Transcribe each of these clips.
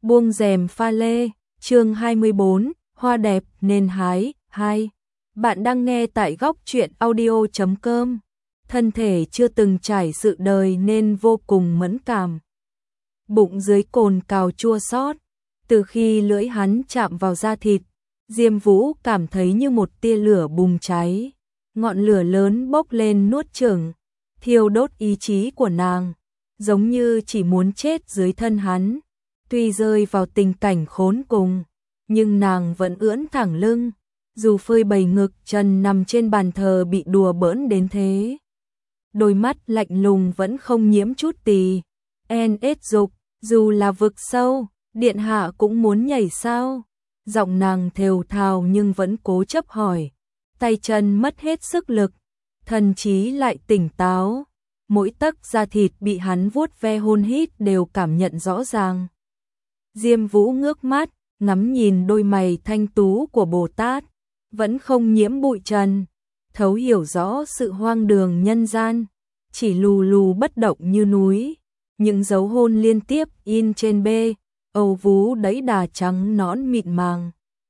Buông rèm pha lê, chương 24, hoa đẹp nên hái, 2. Bạn đang nghe tại góc truyện audio.com. Thân thể chưa từng trải sự đời nên vô cùng mẫn cảm. Bụng dưới cồn cào chua xót. Từ khi lưỡi hắn chạm vào da thịt, Diêm Vũ cảm thấy như một tia lửa bùng cháy. Ngọn lửa lớn bốc lên nuốt chửng, thiêu đốt ý chí của nàng, giống như chỉ muốn chết dưới thân hắn. Tuy rơi vào tình cảnh khốn cùng, nhưng nàng vẫn ưỡn thẳng lưng, dù phơi bày ngực trần nằm trên bàn thờ bị đùa bỡn đến thế. Đôi mắt lạnh lùng vẫn không nhiễm chút tì. En dục, dù là vực sâu, điện hạ cũng muốn nhảy sao? Giọng nàng thều thào nhưng vẫn cố chấp hỏi. Tay chân mất hết sức lực, thần trí lại tỉnh táo. Mỗi tấc da thịt bị hắn vuốt ve hôn hít đều cảm nhận rõ ràng. Diêm Vũ ngước mắt, ngắm nhìn đôi mày thanh tú của Bồ Tát, vẫn không nhiễm bụi trần, thấu hiểu rõ sự hoang đường nhân gian, chỉ lù lù bất động như núi. Những dấu hôn liên tiếp in trên bê, âu vú đẫy đà trắng nõn mịn màng,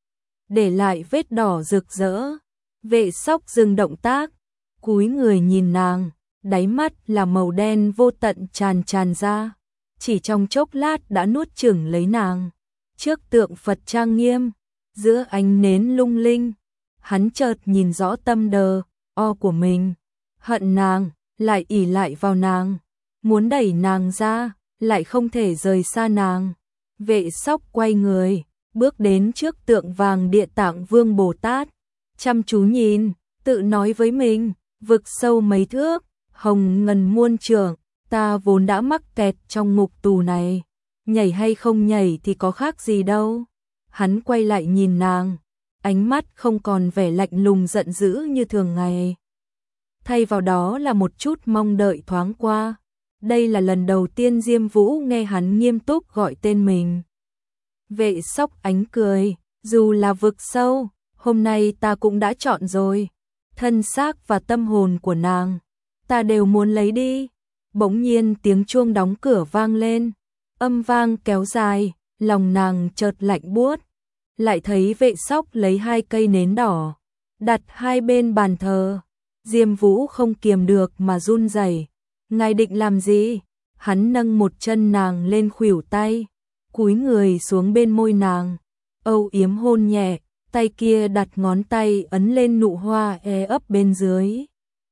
để lại vết đỏ rực rỡ. Vệ Sóc dừng động tác, cúi người nhìn nàng, đáy mắt là màu đen vô tận tràn ra. Chỉ trong chốc lát đã nuốt chửng lấy nàng. Trước tượng Phật trang nghiêm, giữa ánh nến lung linh, hắn chợt nhìn rõ tâm đờ của mình. Hận nàng, lại ỷ lại vào nàng, muốn đẩy nàng ra, lại không thể rời xa nàng. Vệ Sóc quay người, bước đến trước tượng vàng Địa Tạng Vương Bồ Tát, chăm chú nhìn, tự nói với mình, vực sâu mấy thước, hồng ngần muôn trượng. Ta vốn đã mắc kẹt trong ngục tù này, nhảy hay không nhảy thì có khác gì đâu. Hắn quay lại nhìn nàng, ánh mắt không còn vẻ lạnh lùng giận dữ như thường ngày. Thay vào đó là một chút mong đợi thoáng qua. Đây là lần đầu tiên Diêm Vũ nghe hắn nghiêm túc gọi tên mình. Vệ Sóc ánh cười, dù là vực sâu, hôm nay ta cũng đã chọn rồi. Thân xác và tâm hồn của nàng, ta đều muốn lấy đi. Bỗng nhiên tiếng chuông đóng cửa vang lên, âm vang kéo dài, lòng nàng chợt lạnh buốt. Lại thấy Vệ Sóc lấy 2 cây nến đỏ, đặt hai bên bàn thờ. Diêm Vũ không kiềm được mà run rẩy. Ngài định làm gì? Hắn nâng một chân nàng lên khuỷu tay, cúi người xuống bên môi nàng, âu yếm hôn nhẹ, tay kia đặt ngón tay ấn lên nụ hoa ấp bên dưới.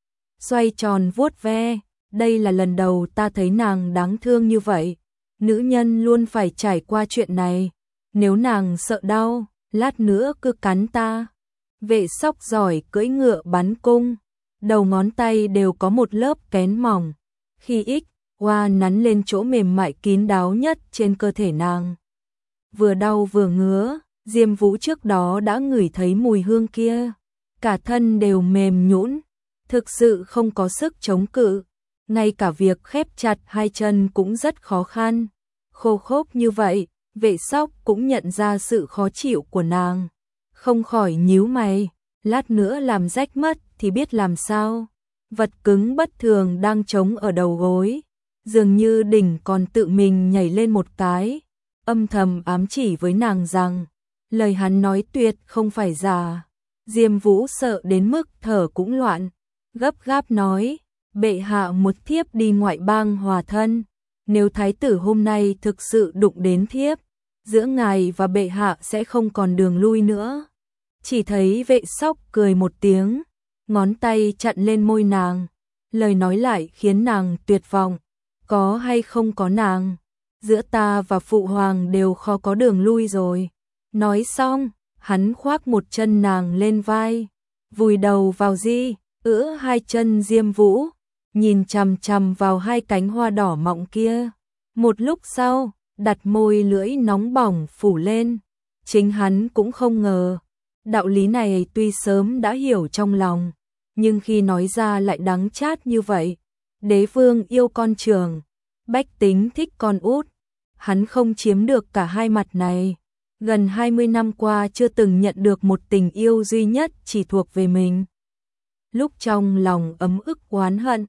Xoay tròn vuốt ve. Đây là lần đầu ta thấy nàng đáng thương như vậy. Nữ nhân luôn phải trải qua chuyện này. Nếu nàng sợ đau, lát nữa cứ cắn ta. Vệ Sóc giỏi cưỡi ngựa bắn cung, đầu ngón tay đều có một lớp kén mỏng. Khi hoa nắn lên chỗ mềm mại kín đáo nhất trên cơ thể nàng. Vừa đau vừa ngứa, Diêm Vũ trước đó đã ngửi thấy mùi hương kia. Cả thân đều mềm nhũn, thực sự không có sức chống cự. Ngay cả việc khép chặt 2 chân cũng rất khó khăn. Khô khốc như vậy, Vệ Sóc cũng nhận ra sự khó chịu của nàng. Không khỏi nhíu mày, lát nữa làm rách mất thì biết làm sao. Vật cứng bất thường đang trống ở đầu gối, dường như đỉnh còn tự mình nhảy lên một cái, âm thầm ám chỉ với nàng rằng lời hắn nói tuyệt không phải giả. Diêm Vũ sợ đến mức thở cũng loạn, gấp gáp nói: bệ hạ một thiếp đi ngoại bang hòa thân, nếu thái tử hôm nay thực sự đụng đến thiếp, giữa ngài và bệ hạ sẽ không còn đường lui nữa. Chỉ thấy Vệ Sóc cười một tiếng, ngón tay chặn lên môi nàng, lời nói lại khiến nàng tuyệt vọng. Có hay không có nàng, giữa ta và phụ hoàng đều khó có đường lui rồi. Nói xong, hắn khoác một chân nàng lên vai, vùi đầu vào giữa 2 chân Diêm Vũ, nhìn chằm chằm vào 2 cánh hoa đỏ mọng kia. Một lúc sau, đặt môi lưỡi nóng bỏng phủ lên. Chính hắn cũng không ngờ, đạo lý này tuy sớm đã hiểu trong lòng, nhưng khi nói ra lại đắng chát như vậy. Đế vương yêu con trưởng, bách tính thích con út. Hắn không chiếm được cả hai mặt này. Gần 20 năm qua chưa từng nhận được một tình yêu duy nhất chỉ thuộc về mình. Lúc trong lòng ấm ức oán hận,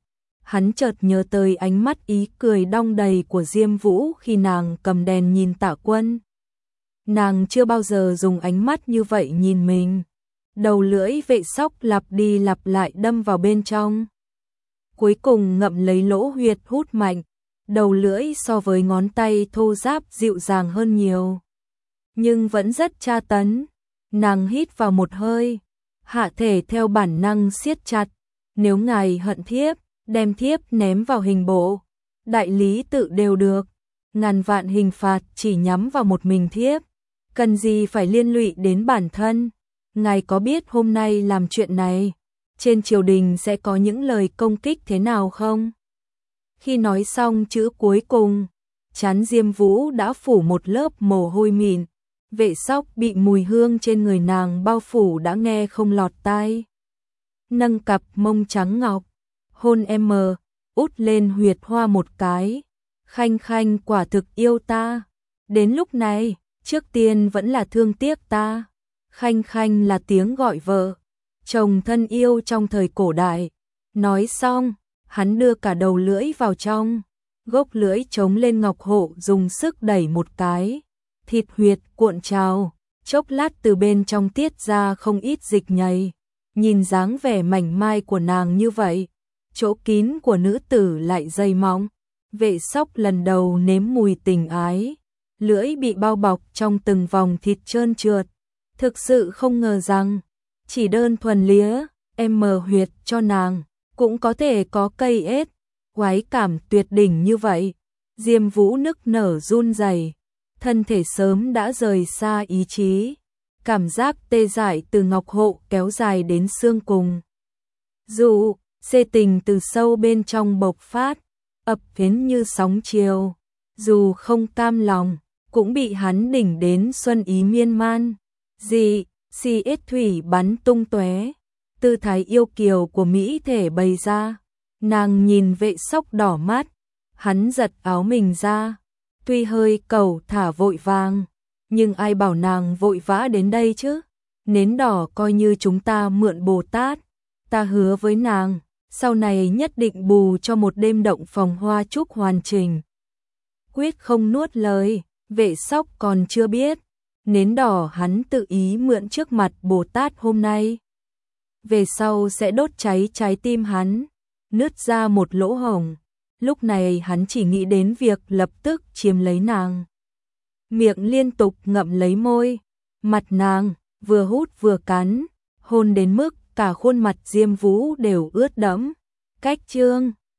hắn chợt nhớ tới ánh mắt ý cười đong đầy của Diêm Vũ khi nàng cầm đèn nhìn Tạ Quân. Nàng chưa bao giờ dùng ánh mắt như vậy nhìn mình. Đầu lưỡi vệ sóc lặp đi lặp lại đâm vào bên trong. Cuối cùng ngậm lấy lỗ huyệt hút mạnh, đầu lưỡi so với ngón tay thô ráp dịu dàng hơn nhiều. Nhưng vẫn rất tra tấn. Nàng hít vào một hơi, hạ thể theo bản năng siết chặt. Nếu ngài hận thiếp, đem thiếp ném vào hình bộ, đại lý tự đều được. Ngàn vạn hình phạt chỉ nhắm vào một mình thiếp, cần gì phải liên lụy đến bản thân. Ngài có biết hôm nay làm chuyện này, trên triều đình sẽ có những lời công kích thế nào không? Khi nói xong chữ cuối cùng, trán Diêm Vũ đã phủ một lớp mồ hôi mịn. Vệ sóc bị mùi hương trên người nàng bao phủ đã nghe không lọt tai. Nâng cặp mông trắng ngọc, hôn em út lên huyệt hoa một cái. Khanh khanh quả thực yêu ta. Đến lúc này, trước tiên vẫn là thương tiếc ta. Khanh khanh là tiếng gọi vợ, chồng thân yêu trong thời cổ đại. Nói xong, hắn đưa cả đầu lưỡi vào trong. Gốc lưỡi chống lên ngọc hộ dùng sức đẩy một cái. Thịt huyệt cuộn trào, chốc lát từ bên trong tiết ra không ít dịch nhầy. Nhìn dáng vẻ mảnh mai của nàng như vậy, chỗ kín của nữ tử lại dày mỏng. Vệ sóc lần đầu nếm mùi tình ái, lưỡi bị bao bọc trong từng vòng thịt trơn trượt. Thực sự không ngờ rằng, chỉ đơn thuần lía, em mờ huyệt cho nàng, cũng có thể có cây ết. Khoái cảm tuyệt đỉnh như vậy, Diêm Vũ nức nở run rẩy, thân thể sớm đã rời xa ý chí. Cảm giác tê dại từ ngọc hộ kéo dài đến xương cùng. Dù, xê tình từ sâu bên trong bộc phát, ập đến như sóng chiều. Dù không cam lòng, cũng bị hắn đỉnh đến xuân ý miên man. Si ít thủy bắn tung tóe, tư thái yêu kiều của mỹ thể bày ra. Nàng nhìn vệ sóc đỏ mắt, hắn giật áo mình ra. Tuy hơi cầu thả vội vàng, nhưng ai bảo nàng vội vã đến đây chứ? Nến đỏ coi như chúng ta mượn Bồ Tát. Ta hứa với nàng, sau này nhất định bù cho một đêm động phòng hoa chúc hoàn chỉnh. Quyết không nuốt lời, vệ sóc còn chưa biết. Nến đỏ hắn tự ý mượn trước mặt Bồ Tát hôm nay. Về sau sẽ đốt cháy trái tim hắn, nứt ra một lỗ hổng. Lúc này hắn chỉ nghĩ đến việc lập tức chiếm lấy nàng. Miệng liên tục ngậm lấy môi, mặt nàng, vừa hút vừa cắn, hôn đến mức cả khuôn mặt Diêm Vũ đều ướt đẫm. Cách chương